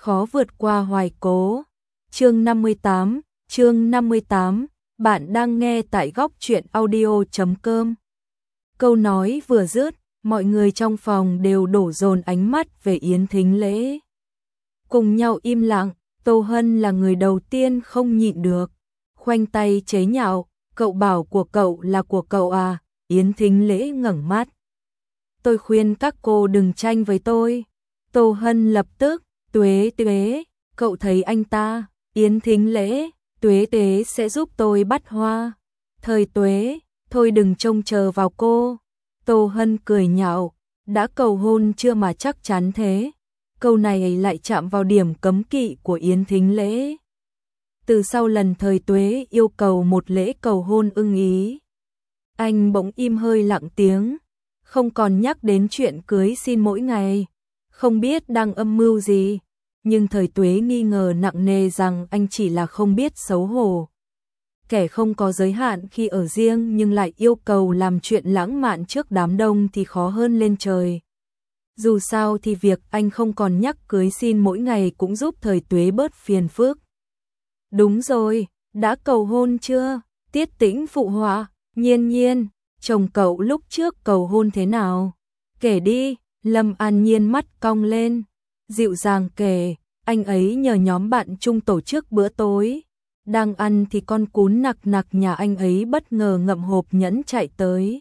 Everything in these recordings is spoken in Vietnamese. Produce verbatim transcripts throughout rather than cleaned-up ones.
khó vượt qua hoài cố. Chương năm mươi tám, chương năm mươi tám, bạn đang nghe tại góc truyện audio chấm com. Câu nói vừa dứt, mọi người trong phòng đều đổ dồn ánh mắt về Yến Thính Lễ. Cùng nhau im lặng, Tô Hân là người đầu tiên không nhịn được, khoanh tay chế nhạo, cậu bảo của cậu là của cậu à? Yến Thính Lễ ngẩng mắt. Tôi khuyên các cô đừng tranh với tôi. Tô Hân lập tức, Tuế Tuế, cậu thấy anh ta? Yến Thính Lễ, Tuế Tuế sẽ giúp tôi bắt hoa. Thời Tuế, thôi đừng trông chờ vào cô. Tô Hân cười nhạo, đã cầu hôn chưa mà chắc chắn thế. Câu này lại chạm vào điểm cấm kỵ của Yến Thính Lễ. Từ sau lần Thời Tuế yêu cầu một lễ cầu hôn ưng ý, anh bỗng im hơi lặng tiếng, không còn nhắc đến chuyện cưới xin mỗi ngày, không biết đang âm mưu gì, nhưng Thời Tuế nghi ngờ nặng nề rằng anh chỉ là không biết xấu hổ. Kẻ không có giới hạn khi ở riêng nhưng lại yêu cầu làm chuyện lãng mạn trước đám đông thì khó hơn lên trời. Dù sao thì việc anh không còn nhắc cưới xin mỗi ngày cũng giúp Thời Tuế bớt phiền phức. Đúng rồi, đã cầu hôn chưa? Tiết Tĩnh phụ họa. Nhiên Nhiên, chồng cậu lúc trước cầu hôn thế nào? Kể đi. Lâm An Nhiên mắt cong lên, dịu dàng kể, anh ấy nhờ nhóm bạn chung tổ chức bữa tối. Đang ăn thì con cún nặc nặc nhà anh ấy bất ngờ ngậm hộp nhẫn chạy tới.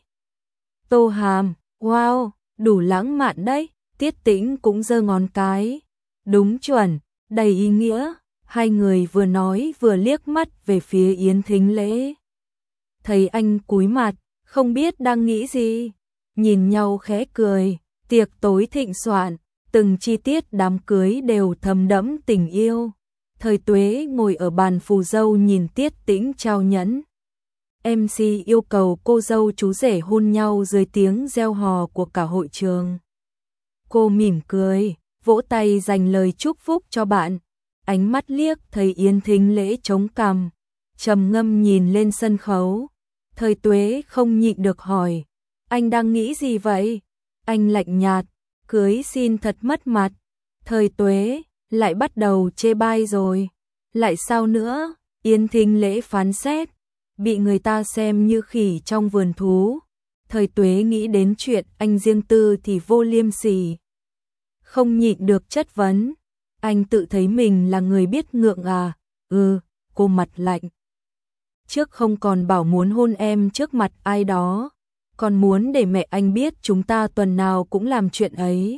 Tô Hàm, wow, đủ lãng mạn đấy. Tiết Tĩnh cũng giơ ngón cái. Đúng chuẩn, đầy ý nghĩa. Hai người vừa nói vừa liếc mắt về phía Yến Thính Lễ. Thấy anh cúi mặt, không biết đang nghĩ gì, nhìn nhau khẽ cười. Tiệc tối thịnh soạn, từng chi tiết đám cưới đều thấm đẫm tình yêu. Thời Tuế ngồi ở bàn phù dâu nhìn Tiết Tĩnh trao nhẫn. em xê yêu cầu cô dâu chú rể hôn nhau dưới tiếng reo hò của cả hội trường. Cô mỉm cười, vỗ tay dành lời chúc phúc cho bạn. Ánh mắt liếc thấy Yến Thính Lễ chống cằm, trầm ngâm nhìn lên sân khấu. Thời Tuế không nhịn được hỏi, anh đang nghĩ gì vậy? Anh lạnh nhạt, cưới xin thật mất mặt. Thời Tuế, lại bắt đầu chê bai rồi. Lại sao nữa? Yến Thính Lễ phán xét, bị người ta xem như khỉ trong vườn thú. Thời Tuế nghĩ đến chuyện anh riêng tư thì vô liêm sỉ. Không nhịn được chất vấn, anh tự thấy mình là người biết ngượng à? Ừ, cô mặt lạnh. Trước không còn bảo muốn hôn em trước mặt ai đó, còn muốn để mẹ anh biết chúng ta tuần nào cũng làm chuyện ấy.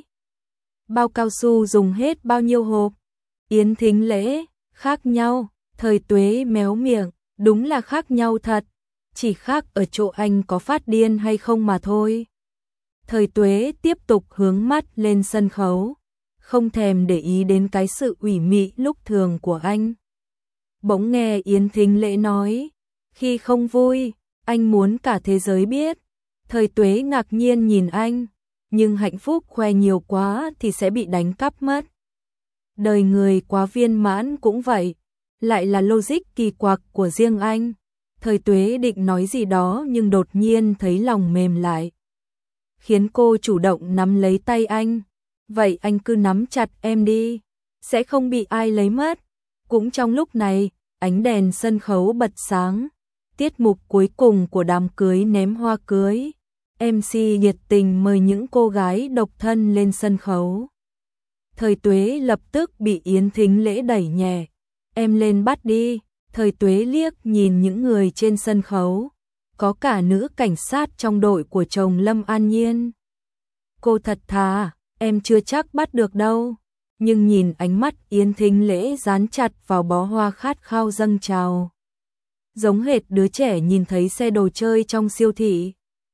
Bao cao su dùng hết bao nhiêu hộp? Yến Thính Lễ, khác nhau. Thời Tuế méo miệng, đúng là khác nhau thật, chỉ khác ở chỗ anh có phát điên hay không mà thôi. Thời Tuế tiếp tục hướng mắt lên sân khấu, không thèm để ý đến cái sự ủy mị lúc thường của anh. Bỗng nghe Yến Thính Lễ nói, khi không vui, anh muốn cả thế giới biết. Thời Tuế ngạc nhiên nhìn anh, nhưng hạnh phúc khoe nhiều quá thì sẽ bị đánh cắp mất. Đời người quá viên mãn cũng vậy, lại là logic kỳ quặc của riêng anh. Thời Tuế định nói gì đó nhưng đột nhiên thấy lòng mềm lại, khiến cô chủ động nắm lấy tay anh. Vậy anh cứ nắm chặt em đi, sẽ không bị ai lấy mất. Cũng trong lúc này, ánh đèn sân khấu bật sáng. Tiết mục cuối cùng của đám cưới ném hoa cưới. em xê nhiệt tình mời những cô gái độc thân lên sân khấu. Thời Tuế lập tức bị Yến Thính Lễ đẩy nhẹ. Em lên bắt đi. Thời Tuế liếc nhìn những người trên sân khấu. Có cả nữ cảnh sát trong đội của chồng Lâm An Nhiên. Cô thật thà, em chưa chắc bắt được đâu. Nhưng nhìn ánh mắt Yến Thính Lễ dán chặt vào bó hoa khát khao dâng trào, giống hệt đứa trẻ nhìn thấy xe đồ chơi trong siêu thị.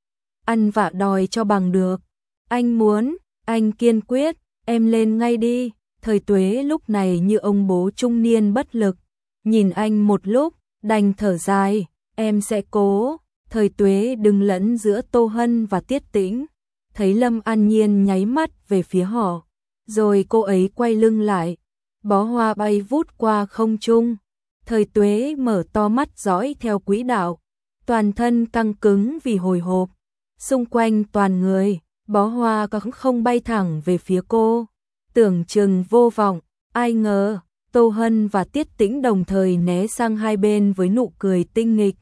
Ăn vạ đòi cho bằng được. Anh muốn, anh kiên quyết, em lên ngay đi. Thời Tuế lúc này như ông bố trung niên bất lực, nhìn anh một lúc, đành thở dài, em sẽ cố. Thời Tuế đứng lẫn giữa Tô Hân và Tiết Tĩnh, thấy Lâm An Nhiên nháy mắt về phía họ, rồi cô ấy quay lưng lại, bó hoa bay vút qua không trung. Thời Tuế mở to mắt dõi theo quỹ đạo, toàn thân căng cứng vì hồi hộp. Xung quanh toàn người, bó hoa cũng không bay thẳng về phía cô. Tưởng chừng vô vọng, Ai ngờ, Tô Hân và Tiết Tĩnh đồng thời né sang hai bên với nụ cười tinh nghịch.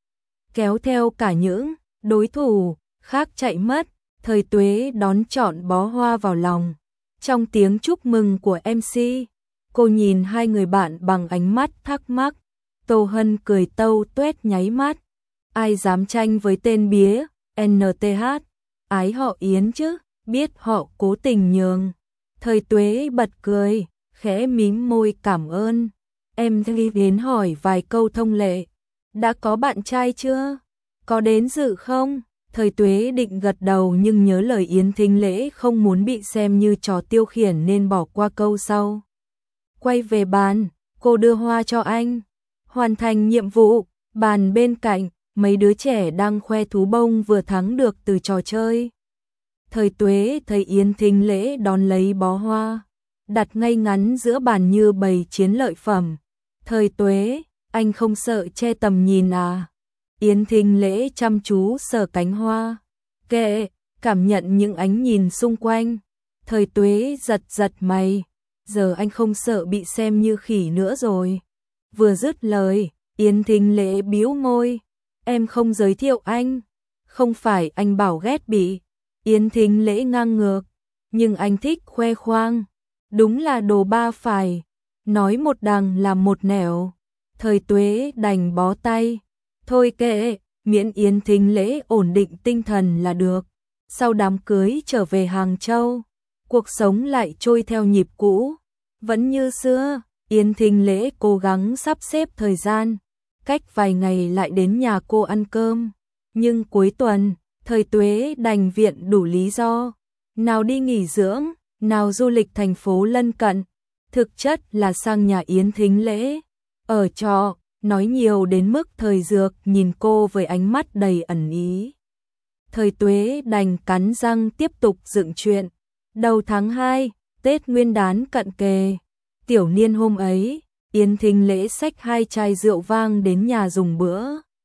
Kéo theo cả những đối thủ khác chạy mất, Thời Tuế đón trọn bó hoa vào lòng. Trong tiếng chúc mừng của em xê, cô nhìn hai người bạn bằng ánh mắt thắc mắc. Tô Hân cười tâu tuét nháy mắt. Ai dám tranh với tên bía en tê hát, ái họ Yến chứ, biết họ cố tình nhường. Thời Tuế bật cười, khẽ mím môi cảm ơn. Em đi đến hỏi vài câu thông lệ. Đã có bạn trai chưa? Có đến dự không? Thời Tuế định gật đầu nhưng nhớ lời Yến Thính Lễ không muốn bị xem như trò tiêu khiển nên bỏ qua câu sau. Quay về bàn, cô đưa hoa cho anh. Hoàn thành nhiệm vụ, bàn bên cạnh, mấy đứa trẻ đang khoe thú bông vừa thắng được từ trò chơi. Thời Tuế thấy Yến Thính Lễ đón lấy bó hoa, đặt ngay ngắn giữa bàn như bày chiến lợi phẩm. Thời Tuế, anh không sợ che tầm nhìn à? Yến Thính Lễ chăm chú sờ cánh hoa, kệ, cảm nhận những ánh nhìn xung quanh. Thời Tuế giật giật mày, giờ anh không sợ bị xem như khỉ nữa rồi. Vừa dứt lời, Yến Thính Lễ bĩu môi, em không giới thiệu anh, không phải anh bảo ghét bị. Yến Thính Lễ ngang ngược, nhưng anh thích khoe khoang, đúng là đồ ba phải, nói một đằng làm một nẻo. Thời Tuế đành bó tay, thôi kệ, miễn Yến Thính Lễ ổn định tinh thần là được. Sau đám cưới trở về Hàng Châu, cuộc sống lại trôi theo nhịp cũ, vẫn như xưa. Yến Thính Lễ cố gắng sắp xếp thời gian, cách vài ngày lại đến nhà cô ăn cơm, nhưng cuối tuần, Thời Tuế đành viện đủ lý do, nào đi nghỉ dưỡng, nào du lịch thành phố lân cận, thực chất là sang nhà Yến Thính Lễ, ở trọ, nói nhiều đến mức Thời Dược nhìn cô với ánh mắt đầy ẩn ý. Thời Tuế đành cắn răng tiếp tục dựng chuyện. Đầu tháng hai, Tết Nguyên đán cận kề, tiểu niên hôm ấy, Yến Thính Lễ xách hai chai rượu vang đến nhà dùng bữa.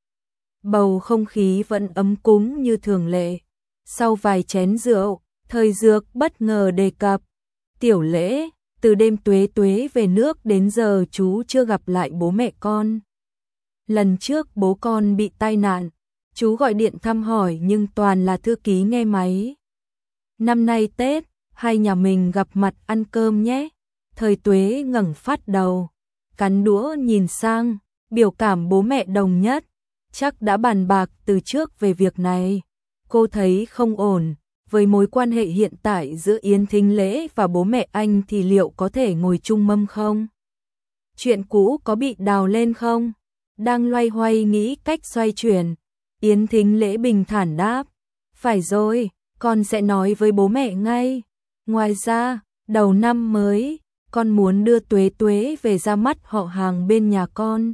Bầu không khí vẫn ấm cúng như thường lệ. Sau vài chén rượu, Thời Dược bất ngờ đề cập, tiểu Lễ, từ đêm Tuế Tuế về nước đến giờ chú chưa gặp lại bố mẹ con. Lần trước bố con bị tai nạn, chú gọi điện thăm hỏi nhưng toàn là thư ký nghe máy. Năm nay Tết, hai nhà mình gặp mặt ăn cơm nhé. Thời Tuế ngẩng phát đầu, cắn đũa nhìn sang, biểu cảm bố mẹ đồng nhất, chắc đã bàn bạc từ trước về việc này. Cô thấy không ổn, với mối quan hệ hiện tại giữa Yến Thính Lễ và bố mẹ anh thì liệu có thể ngồi chung mâm không? Chuyện cũ có bị đào lên không? Đang loay hoay nghĩ cách xoay chuyển, Yến Thính Lễ bình thản đáp, phải rồi, con sẽ nói với bố mẹ ngay. Ngoài ra, đầu năm mới, con muốn đưa Tuế Tuế về ra mắt họ hàng bên nhà con.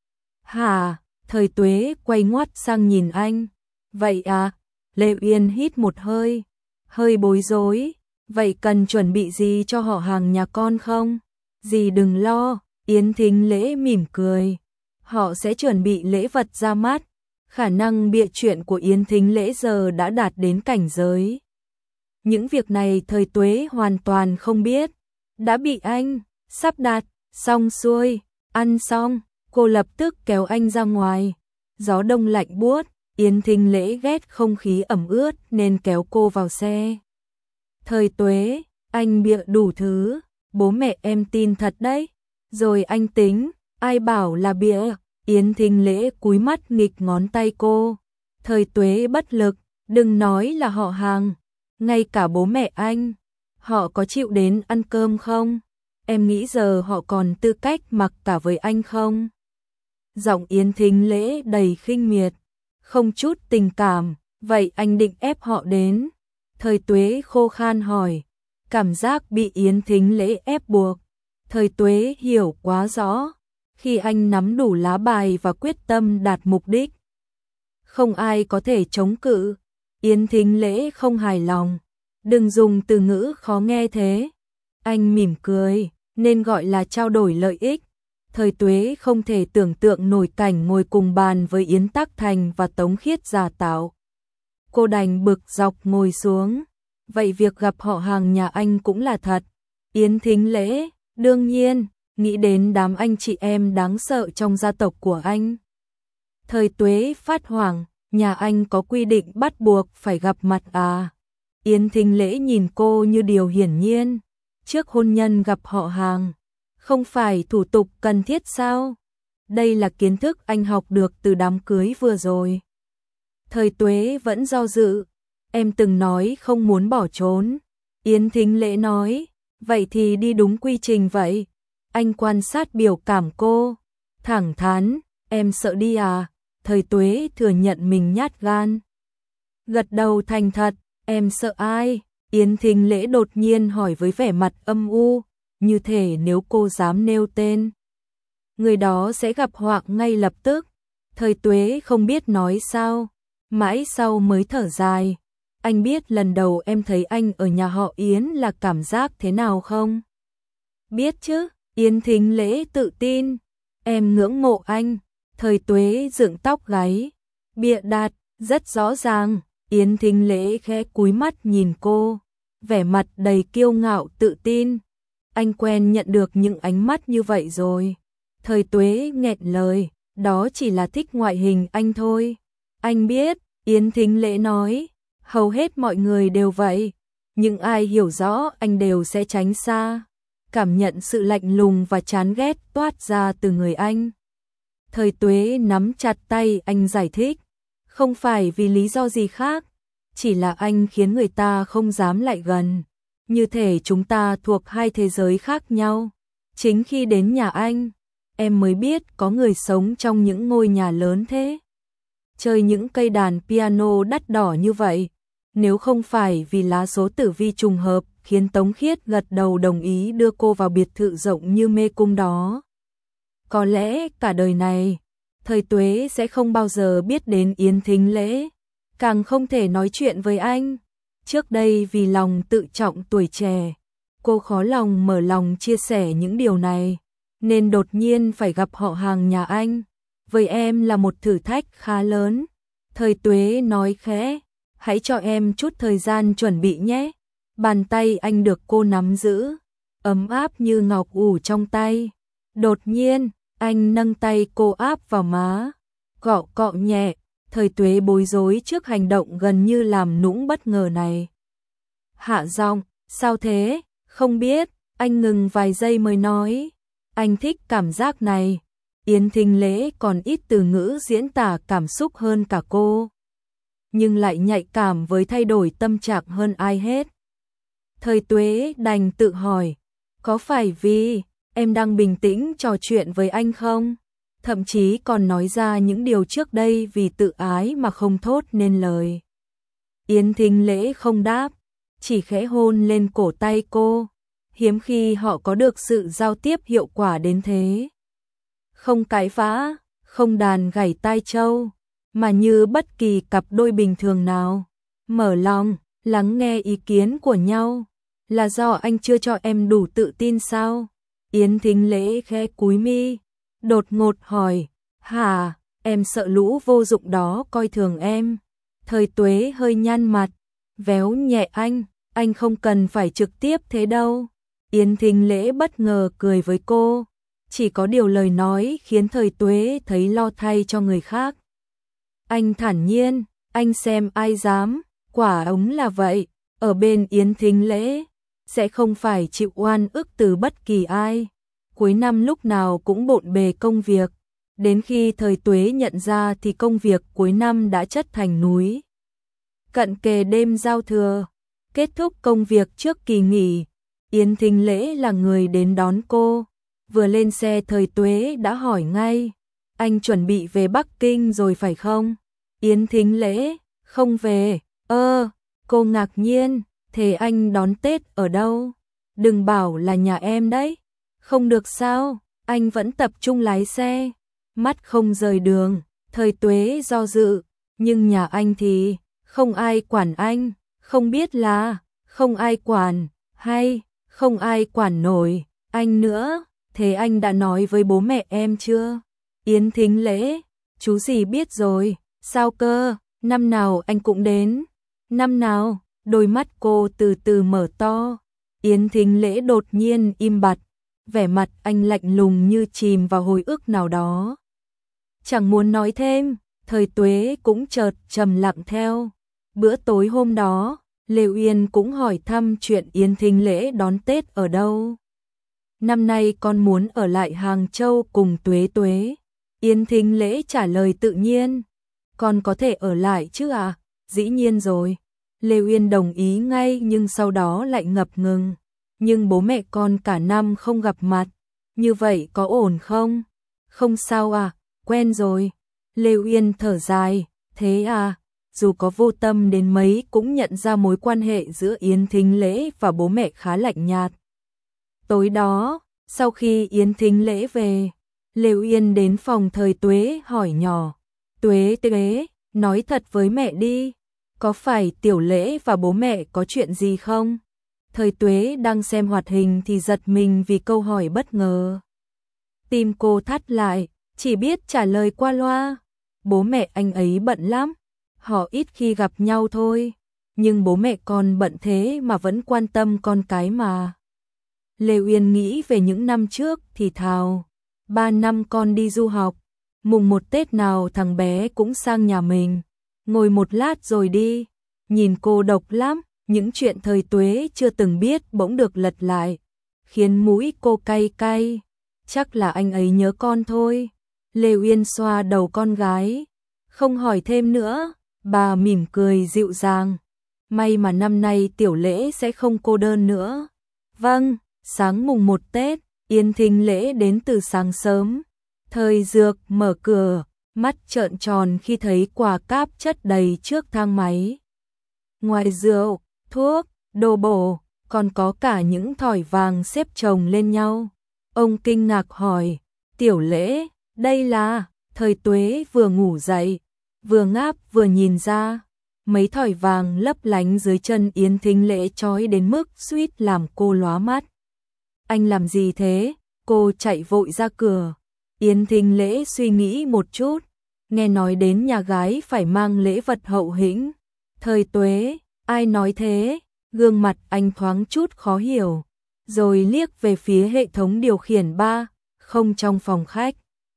Hả? Thời Tuế quay ngoắt sang nhìn anh. Vậy à? Lệ Uyên hít một hơi, hơi bối rối. Vậy cần chuẩn bị gì cho họ hàng nhà con không? Dì đừng lo, Yến Thính Lễ mỉm cười. Họ sẽ chuẩn bị lễ vật ra mắt. Khả năng bịa chuyện của Yến Thính Lễ giờ đã đạt đến cảnh giới. Những việc này Thời Tuế hoàn toàn không biết. Đã bị anh sắp đặt, xong xuôi, ăn xong, cô lập tức kéo anh ra ngoài. Gió đông lạnh buốt, Yến Thính Lễ ghét không khí ẩm ướt nên kéo cô vào xe. Thời Tuế, anh bịa đủ thứ, bố mẹ em tin thật đấy. Rồi anh tính, ai bảo là bịa. Yến Thính Lễ cúi mắt nghịch ngón tay cô. Thời Tuế bất lực, đừng nói là họ hàng, ngay cả bố mẹ anh, họ có chịu đến ăn cơm không? Em nghĩ giờ họ còn tư cách mặc cả với anh không? Giọng Yến Thính Lễ đầy khinh miệt, không chút tình cảm. Vậy anh định ép họ đến? Thời Tuế khô khan hỏi, cảm giác bị Yến Thính Lễ ép buộc. Thời Tuế hiểu quá rõ, khi anh nắm đủ lá bài và quyết tâm đạt mục đích, không ai có thể chống cự. Yến Thính Lễ không hài lòng, đừng dùng từ ngữ khó nghe thế. Anh mỉm cười, nên gọi là trao đổi lợi ích. Thời Tuế không thể tưởng tượng nổi cảnh ngồi cùng bàn với Yến Tắc Thành và Tống Khiết giả tạo. Cô đành bực dọc ngồi xuống. Vậy việc gặp họ hàng nhà anh cũng là thật. Yến Thính Lễ, Đương nhiên, nghĩ đến đám anh chị em đáng sợ trong gia tộc của anh. Thời Tuế phát hoảng, nhà anh có quy định bắt buộc phải gặp mặt à? Yến Thính Lễ nhìn cô như điều hiển nhiên. Trước hôn nhân gặp họ hàng, không phải thủ tục cần thiết sao? Đây là kiến thức anh học được từ đám cưới vừa rồi. Thời Tuế vẫn do dự. Em từng nói không muốn bỏ trốn. Yến Thính Lễ nói, vậy thì đi đúng quy trình vậy. Anh quan sát biểu cảm cô, thẳng thắn, em sợ đi à? Thời Tuế thừa nhận mình nhát gan. Gật đầu thành thật, em sợ ai? Yến Thính Lễ đột nhiên hỏi với vẻ mặt âm u, như thể nếu cô dám nêu tên, người đó sẽ gặp họa ngay lập tức. Thời Tuế không biết nói sao, mãi sau mới thở dài. Anh biết lần đầu em thấy anh ở nhà họ Yến là cảm giác thế nào không? Biết chứ, Yến Thính Lễ tự tin. Em ngưỡng mộ anh. Thời Tuế dựng tóc gáy. Bịa đặt, rất rõ ràng. Yến Thính Lễ khẽ cúi mắt nhìn cô, vẻ mặt đầy kiêu ngạo tự tin. Anh quen nhận được những ánh mắt như vậy rồi. Thời Tuế nghẹn lời, đó chỉ là thích ngoại hình anh thôi. Anh biết, Yến Thính Lễ nói, hầu hết mọi người đều vậy. Nhưng ai hiểu rõ anh đều sẽ tránh xa. Cảm nhận sự lạnh lùng và chán ghét toát ra từ người anh. Thời Tuế nắm chặt tay anh giải thích. Không phải vì lý do gì khác, chỉ là anh khiến người ta không dám lại gần. Như thể chúng ta thuộc hai thế giới khác nhau. Chính khi đến nhà anh, em mới biết có người sống trong những ngôi nhà lớn thế. Chơi những cây đàn piano đắt đỏ như vậy. Nếu không phải vì lá số tử vi trùng hợp khiến Tống Khiết gật đầu đồng ý đưa cô vào biệt thự rộng như mê cung đó, có lẽ cả đời này, Thời Tuế sẽ không bao giờ biết đến Yến Thính Lễ, càng không thể nói chuyện với anh. Trước đây vì lòng tự trọng tuổi trẻ, cô khó lòng mở lòng chia sẻ những điều này, nên đột nhiên phải gặp họ hàng nhà anh. Với em là một thử thách khá lớn. Thời Tuế nói khẽ, hãy cho em chút thời gian chuẩn bị nhé. Bàn tay anh được cô nắm giữ, ấm áp như ngọc ủ trong tay. Đột nhiên, anh nâng tay cô áp vào má, gọ cọ nhẹ. Thời Tuế bối rối trước hành động gần như làm nũng bất ngờ này. Hạ giọng, sao thế? Không biết. Anh ngừng vài giây mới nói, anh thích cảm giác này. Yến Thính Lễ còn ít từ ngữ diễn tả cảm xúc hơn cả cô, nhưng lại nhạy cảm với thay đổi tâm trạng hơn ai hết. Thời Tuế đành tự hỏi, có phải vì em đang bình tĩnh trò chuyện với anh không? Thậm chí còn nói ra những điều trước đây vì tự ái mà không thốt nên lời. Yến Thính Lễ không đáp, chỉ khẽ hôn lên cổ tay cô. Hiếm khi họ có được sự giao tiếp hiệu quả đến thế. Không cãi vã, không đàn gảy tai trâu, mà như bất kỳ cặp đôi bình thường nào. Mở lòng, lắng nghe ý kiến của nhau. Là do anh chưa cho em đủ tự tin sao? Yến Thính Lễ khẽ cúi mi, đột ngột hỏi, hả, em sợ lũ vô dụng đó coi thường em. Thời Tuế hơi nhăn mặt, véo nhẹ anh, anh không cần phải trực tiếp thế đâu. Yến Thính Lễ bất ngờ cười với cô, chỉ có điều lời nói khiến Thời Tuế thấy lo thay cho người khác. Anh thản nhiên, anh xem ai dám, quả ống là vậy, ở bên Yến Thính Lễ, sẽ không phải chịu oan ức từ bất kỳ ai. Cuối năm lúc nào cũng bộn bề công việc, đến khi Thời Tuế nhận ra thì công việc cuối năm đã chất thành núi. Cận kề đêm giao thừa, kết thúc công việc trước kỳ nghỉ, Yến Thính Lễ là người đến đón cô. Vừa lên xe Thời Tuế đã hỏi ngay, anh chuẩn bị về Bắc Kinh rồi phải không? Yến Thính Lễ, không về. Ơ, cô ngạc nhiên, thế anh đón Tết ở đâu? Đừng bảo là nhà em đấy. Không được sao, anh vẫn tập trung lái xe, mắt không rời đường. Thời Tuế do dự, nhưng nhà anh thì không ai quản anh, không biết là không ai quản hay không ai quản nổi anh nữa. Thế anh đã nói với bố mẹ em chưa? Yến Thính Lễ, chú gì biết rồi, sao cơ, năm nào anh cũng đến. Năm nào? Đôi mắt cô từ từ mở to. Yến Thính Lễ đột nhiên im bặt, vẻ mặt anh lạnh lùng như chìm vào hồi ức nào đó. Chẳng muốn nói thêm, Thời Tuế cũng chợt trầm lặng theo. Bữa tối hôm đó, Lê Uyên cũng hỏi thăm chuyện Yến Thính Lễ đón Tết ở đâu. Năm nay con muốn ở lại Hàng Châu cùng Tuế Tuế. Yến Thính Lễ trả lời tự nhiên. Con có thể ở lại chứ à? Dĩ nhiên rồi. Lê Uyên đồng ý ngay nhưng sau đó lại ngập ngừng. Nhưng bố mẹ con cả năm không gặp mặt. Như vậy có ổn không? Không sao à, quen rồi. Lê Uyên thở dài. Thế à, dù có vô tâm đến mấy cũng nhận ra mối quan hệ giữa Yến Thính Lễ và bố mẹ khá lạnh nhạt. Tối đó, sau khi Yến Thính Lễ về, Lê Uyên đến phòng Thời Tuế hỏi nhỏ. Tuế Tuế, nói thật với mẹ đi, có phải Tiểu Lễ và bố mẹ có chuyện gì không? Thời Tuế đang xem hoạt hình thì giật mình vì câu hỏi bất ngờ. Tim cô thắt lại, chỉ biết trả lời qua loa. Bố mẹ anh ấy bận lắm, họ ít khi gặp nhau thôi. Nhưng bố mẹ con bận thế mà vẫn quan tâm con cái mà. Lê Uyên nghĩ về những năm trước thì thào. Ba năm con đi du học, mùng một Tết nào thằng bé cũng sang nhà mình. Ngồi một lát rồi đi, nhìn cô độc lắm. Những chuyện Thời Tuế chưa từng biết bỗng được lật lại, khiến mũi cô cay cay. Chắc là anh ấy nhớ con thôi. Lê Uyên xoa đầu con gái, không hỏi thêm nữa. Bà mỉm cười dịu dàng. May mà năm nay Tiểu Lễ sẽ không cô đơn nữa. Vâng, sáng mùng một Tết, Yến Thính Lễ đến từ sáng sớm. Thời Dược mở cửa, mắt trợn tròn khi thấy quà cáp chất đầy trước thang máy. Ngoài rượu, thuốc, đồ bổ, còn có cả những thỏi vàng xếp chồng lên nhau. Ông kinh ngạc hỏi, Tiểu Lễ, đây là... Thời Tuế vừa ngủ dậy, vừa ngáp vừa nhìn ra. Mấy thỏi vàng lấp lánh dưới chân Yến Thính Lễ chói đến mức suýt làm cô lóa mắt. Anh làm gì thế? Cô chạy vội ra cửa. Yến Thính Lễ suy nghĩ một chút, nghe nói đến nhà gái phải mang lễ vật hậu hĩnh. Thời Tuế, ai nói thế? Gương mặt anh thoáng chút khó hiểu, rồi liếc về phía hệ thống điều khiển ba, không trong phòng khách.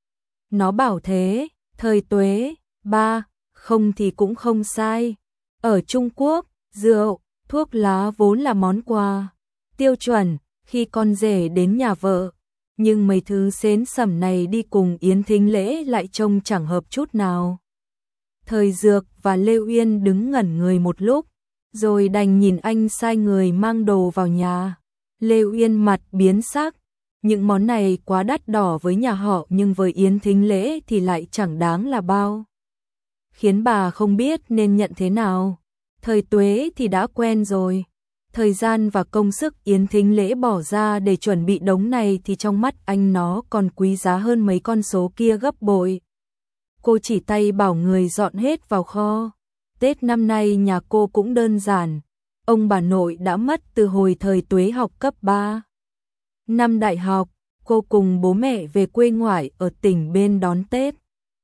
Nó bảo thế. Thời Tuế, ba, không thì cũng không sai. Ở Trung Quốc, rượu, thuốc lá vốn là món quà tiêu chuẩn khi con rể đến nhà vợ. Nhưng mấy thứ xến xẩm này đi cùng Yến Thính Lễ lại trông chẳng hợp chút nào. Thời Dược và Lê Uyên đứng ngẩn người một lúc, rồi đành nhìn anh sai người mang đồ vào nhà. Lê Uyên mặt biến sắc. Những món này quá đắt đỏ với nhà họ nhưng với Yến Thính Lễ thì lại chẳng đáng là bao. Khiến bà không biết nên nhận thế nào. Thời Tuế thì đã quen rồi. Thời gian và công sức Yến Thính Lễ bỏ ra để chuẩn bị đống này thì trong mắt anh nó còn quý giá hơn mấy con số kia gấp bội. Cô chỉ tay bảo người dọn hết vào kho. Tết năm nay nhà cô cũng đơn giản. Ông bà nội đã mất từ hồi Thời Tuế học cấp ba. Năm đại học, cô cùng bố mẹ về quê ngoại ở tỉnh bên đón Tết.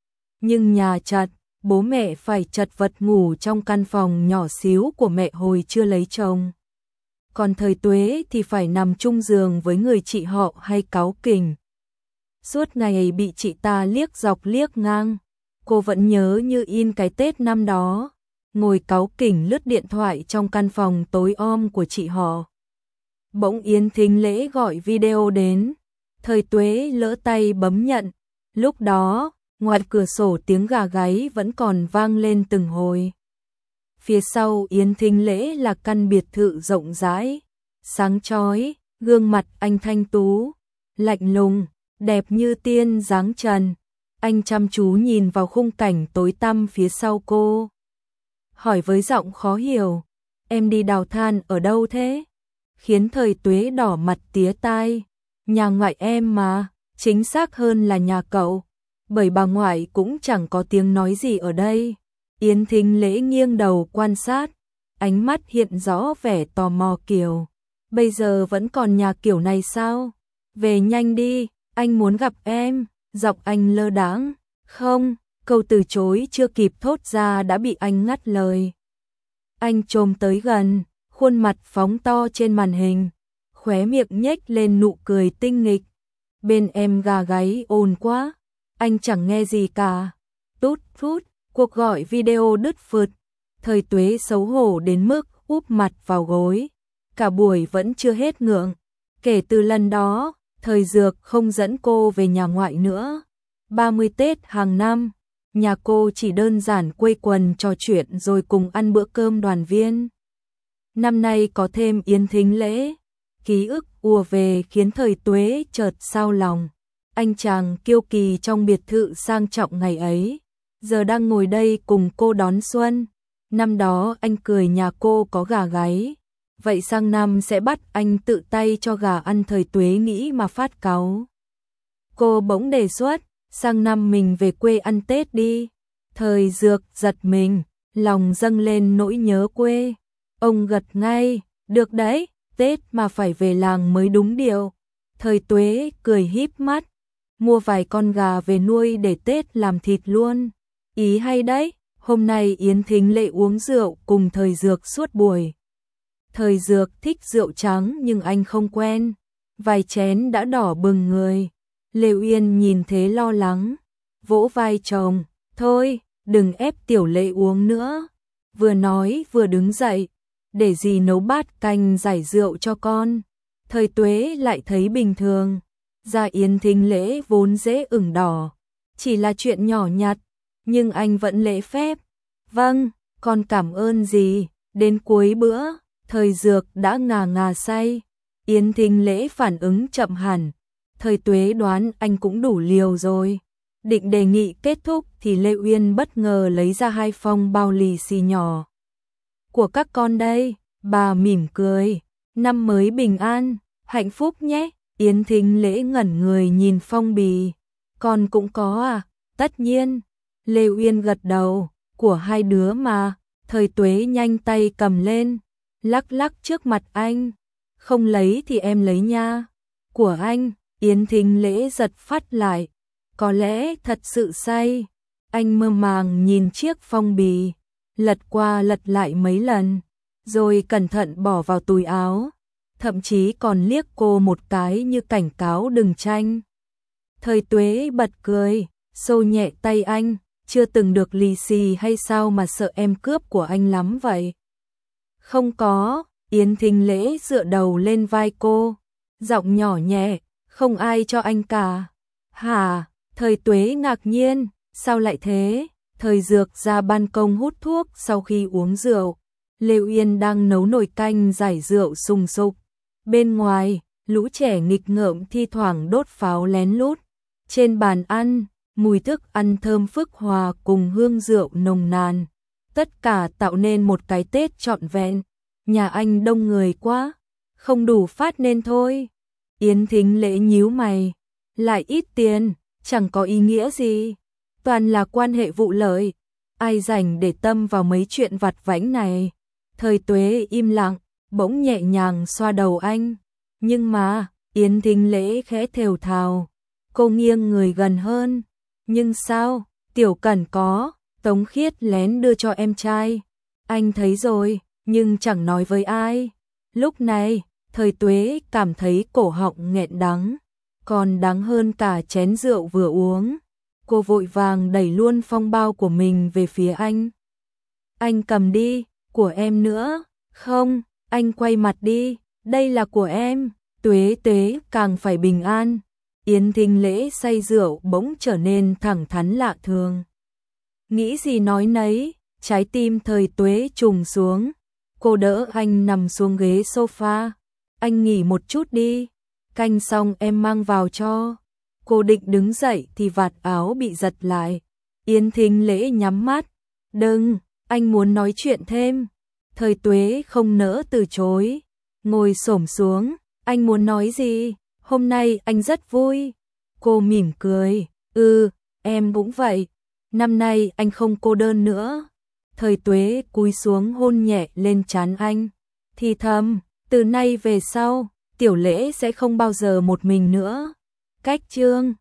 Nhưng nhà chật, bố mẹ phải chật vật ngủ trong căn phòng nhỏ xíu của mẹ hồi chưa lấy chồng. Còn Thời Tuế thì phải nằm chung giường với người chị họ hay cáu kỉnh. Suốt ngày bị chị ta liếc dọc liếc ngang. Cô vẫn nhớ như in cái Tết năm đó, ngồi cáu kỉnh lướt điện thoại trong căn phòng tối om của chị họ. Bỗng Yến Thính Lễ gọi video đến. Thời Tuế lỡ tay bấm nhận. Lúc đó, ngoài cửa sổ tiếng gà gáy vẫn còn vang lên từng hồi. Phía sau Yến Thính Lễ là căn biệt thự rộng rãi, sáng chói, gương mặt anh thanh tú, lạnh lùng, đẹp như tiên dáng trần. Anh chăm chú nhìn vào khung cảnh tối tăm phía sau cô. Hỏi với giọng khó hiểu, em đi đào than ở đâu thế? Khiến Thời Tuế đỏ mặt tía tai. Nhà ngoại em mà, chính xác hơn là nhà cậu. Bởi bà ngoại cũng chẳng có tiếng nói gì ở đây. Yến Thính Lễ nghiêng đầu quan sát, ánh mắt hiện rõ vẻ tò mò kiểu. Bây giờ vẫn còn nhà kiểu này sao? Về nhanh đi, anh muốn gặp em. Giọng anh lơ đãng. Không, câu từ chối chưa kịp thốt ra đã bị anh ngắt lời. Anh chồm tới gần, khuôn mặt phóng to trên màn hình. khóe miệng nhếch lên nụ cười tinh nghịch. Bên em gà gáy ồn quá, anh chẳng nghe gì cả. Tút tút, cuộc gọi video đứt phượt. Thời Tuế xấu hổ đến mức úp mặt vào gối. Cả buổi vẫn chưa hết ngượng. Kể từ lần đó, Thời Dược không dẫn cô về nhà ngoại nữa. ba mươi Tết hàng năm, nhà cô chỉ đơn giản quây quần trò chuyện rồi cùng ăn bữa cơm đoàn viên. Năm nay có thêm Yến Thính Lễ. Ký ức ùa về khiến Thời Tuế chợt xao lòng. Anh chàng kiêu kỳ trong biệt thự sang trọng ngày ấy, giờ đang ngồi đây cùng cô đón xuân. Năm đó anh cười nhà cô có gà gáy, vậy sang năm sẽ bắt anh tự tay cho gà ăn. Thời Tuế nghĩ mà phát cáu. Cô bỗng đề xuất, sang năm mình về quê ăn Tết đi. Thời Dược giật mình, lòng dâng lên nỗi nhớ quê. Ông gật ngay, được đấy, Tết mà phải về làng mới đúng điều. Thời Tuế cười híp mắt, mua vài con gà về nuôi để Tết làm thịt luôn. Ý hay đấy, hôm nay Yến Thính Lệ uống rượu cùng Thời Dược suốt buổi. Thời Dược thích rượu trắng nhưng anh không quen, vài chén đã đỏ bừng người. Lê Uyên nhìn thế lo lắng, vỗ vai chồng, thôi, đừng ép Tiểu Lệ uống nữa. Vừa nói vừa đứng dậy, để dì nấu bát canh giải rượu cho con. Thời Tuế lại thấy bình thường, da Yến Thính Lễ vốn dễ ửng đỏ, chỉ là chuyện nhỏ nhặt, nhưng anh vẫn lễ phép. Vâng, con cảm ơn dì. Đến cuối bữa, Thời Dược đã ngà ngà say. Yến Thính Lễ phản ứng chậm hẳn. Thời Tuế đoán anh cũng đủ liều rồi. Định đề nghị kết thúc thì Lê Uyên bất ngờ lấy ra hai phong bao lì xì nhỏ. Của các con đây, bà mỉm cười. Năm mới bình an, hạnh phúc nhé. Yến Thính Lễ ngẩn người nhìn phong bì. Con cũng có à? Tất nhiên. Lê Uyên gật đầu, của hai đứa mà. Thời Tuế nhanh tay cầm lên, lắc lắc trước mặt anh. Không lấy thì em lấy nha. Của anh. Yến Thính Lễ giật phắt lại. Có lẽ thật sự say. Anh mơ màng nhìn chiếc phong bì, lật qua lật lại mấy lần, rồi cẩn thận bỏ vào túi áo. Thậm chí còn liếc cô một cái như cảnh cáo đừng tranh. Thời Tuế bật cười, xô nhẹ tay anh. Chưa từng được lì xì hay sao mà sợ em cướp của anh lắm vậy? Không có. Yến Thính Lễ dựa đầu lên vai cô, giọng nhỏ nhẹ, không ai cho anh cả. Hả? Thời Tuế ngạc nhiên, sao lại thế? Thời Dược ra ban công hút thuốc sau khi uống rượu. Lê Uyên đang nấu nồi canh giải rượu sùng sục. Bên ngoài, lũ trẻ nghịch ngợm thi thoảng đốt pháo lén lút. Trên bàn ăn, mùi thức ăn thơm phức hòa cùng hương rượu nồng nàn. Tất cả tạo nên một cái Tết trọn vẹn. Nhà anh đông người quá, không đủ phát nên thôi. Yến Thính Lễ nhíu mày, lại ít tiền, chẳng có ý nghĩa gì. Toàn là quan hệ vụ lợi, ai rảnh để tâm vào mấy chuyện vặt vãnh này. Thời Tuế im lặng, bỗng nhẹ nhàng xoa đầu anh. Nhưng mà, Yến Thính Lễ khẽ thều thào. Cô nghiêng người gần hơn. Nhưng sao, Tiểu Cẩn có, Tống Khiết lén đưa cho em trai. Anh thấy rồi, nhưng chẳng nói với ai. Lúc này, Thời Tuế cảm thấy cổ họng nghẹn đắng, còn đắng hơn cả chén rượu vừa uống. Cô vội vàng đẩy luôn phong bao của mình về phía anh. Anh cầm đi, của em nữa. Không, anh quay mặt đi, đây là của em. Tuế Tuế càng phải bình an. Yến Thính Lễ say rượu bỗng trở nên thẳng thắn lạ thường. Nghĩ gì nói nấy, trái tim Thời Tuế trùng xuống. Cô đỡ anh nằm xuống ghế sofa. Anh nghỉ một chút đi, canh xong em mang vào cho. Cô định đứng dậy thì vạt áo bị giật lại. Yến Thính Lễ nhắm mắt. Đừng, anh muốn nói chuyện thêm. Thời Tuế không nỡ từ chối. Ngồi xổm xuống, anh muốn nói gì? Hôm nay anh rất vui. Cô mỉm cười. Ừ, em cũng vậy. Năm nay anh không cô đơn nữa. Thời Tuế cúi xuống hôn nhẹ lên trán anh. Thì thầm, từ nay về sau, Tiểu Lễ sẽ không bao giờ một mình nữa. Cách chương